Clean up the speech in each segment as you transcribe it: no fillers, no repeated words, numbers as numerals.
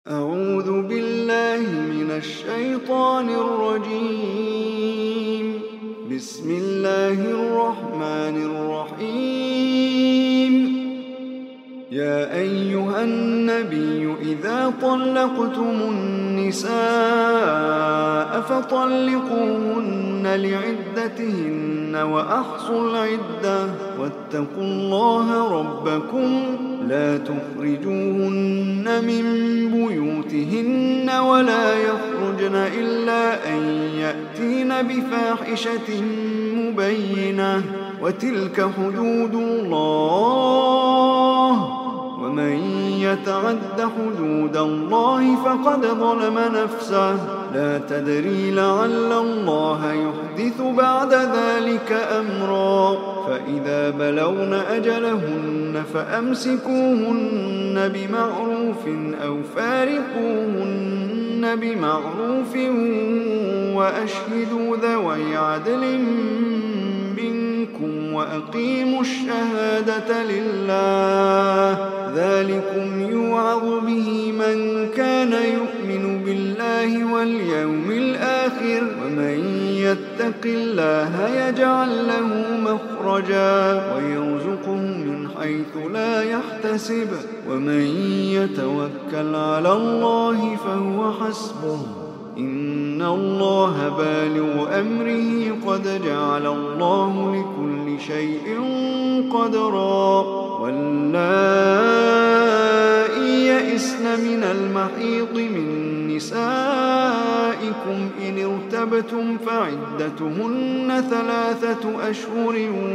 أعوذ بالله من الشيطان الرجيم. بسم الله الرحمن الرحيم. يا أيها النبي إذا طلقتم النساء فطلقوهن لعدتهن وأحصوا العدة واتقوا الله ربكم لا تخرجوهن من بيوتهن ولا يخرجن إلا أن يأتين بفاحشة مبينة وتلك حدود الله ومن يتعد حدود الله فقد ظلم نفسه لا تدري لعل الله يحدث بعد ذلك أمرا فإذا بلغن أجلهن فأمسكوهن بمعروف أو فارقوهن بمعروف وأشهدوا ذوي عدل منكم وأقيموا الشهادة لله ذلكم يوعظ به من كان يؤمن بالله واليوم الآخر ومن يتق الله يجعل له مخرجا ويرزقه من حيث لا يحتسب ومن يتوكل على الله فهو حسبه إن الله بالغ أمره قد جعل الله لكل شيء قدرا واللائي يئسن من المحيض من نسائكم إن ارتبتم فعدتهن 3 أشهر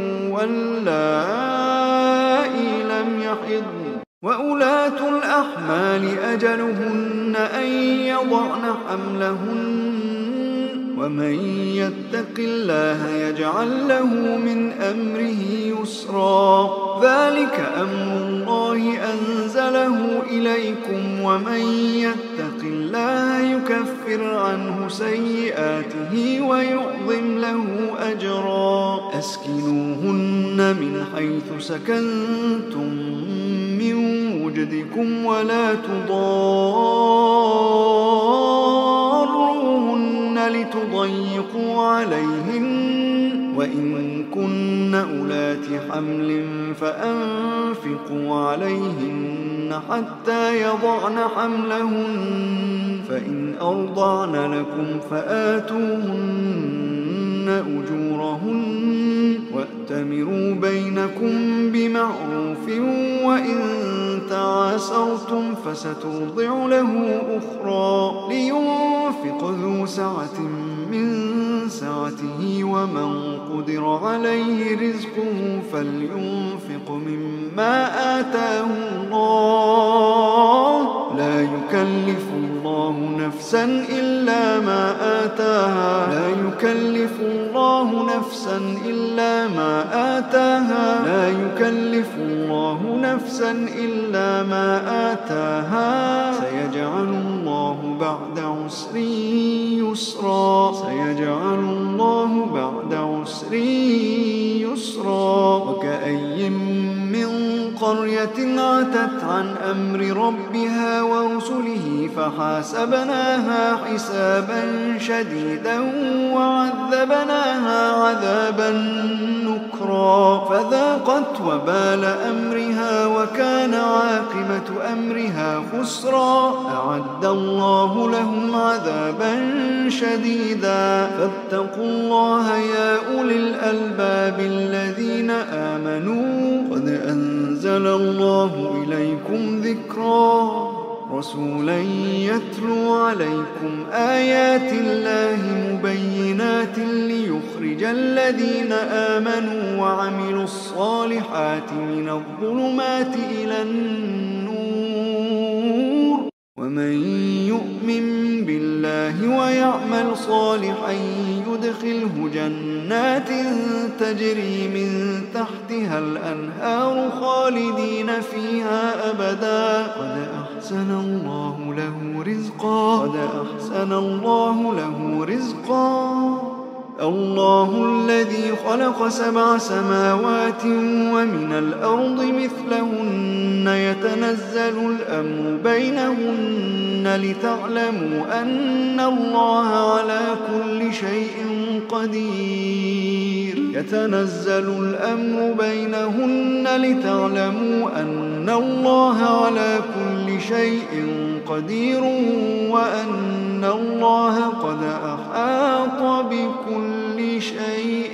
واللائي لم يحضن وأولاة الأحمال أجلهن أن يضعن حملهن ومن يتق الله يجعل له من أمره يسرا ذلك أمر الله أنزله إليكم ومن يتق الله يكفر عنه سيئاته ويعظم له أجرا أسكنوهن من حيث سكنتم من وجدكم ولا تضاروهن لتضيقوا عليهن وإن كن أولات حمل فأنفقوا عليهن حتى يضعن حملهن فإن أرضعن لكم فآتوهن أجورهن وأتمروا بينكم بمعروف وإن تعاسرتم فسترضع له أخرى لينفق ذو سعة من سعته ومن قدر عليه رزقه فلينفق مما آتاه الله لا يكلف الله نفسا إلا ما آتاها لا يكلف الله نفسا إلا ما آتاها لا يكلف الله نفسا إلا ما آتاها سيجعل الله بعد عسر يسرا سيجعل الله بعد عسر يسرا وكأي من قرية عتت عن أمر ربها ورسله فحاسبناها حسابا شديدا وعذبناها عذابا نكرا فذاقت وبال أمرها وكان عاقبة أمرها خسرا أعد الله لهم عذابا شديدا فاتقوا الله يا أولي الألباب الذين آمنوا قد أنزل الله إليكم ذكرا رسولا يتلو عليكم آيات الله مبينات ليخرج الذين آمنوا وعملوا الصالحات من الظلمات إلى النور ومن يؤمن بالله ويعمل صالحا يدخله جنات تجري من تحتها الأنهار خالدين فيها أبدا قد أحسن الله له رزقا الله الذي خلق 7 سماوات ومن الأرض مثلهن يتنزل الأمر بينهن لتعلموا أن الله على كل شيء قدير يتنزل الأمر بينهن لتعلموا أن الله على كل شيء قدير وأن الله قد أحاط بكل شيء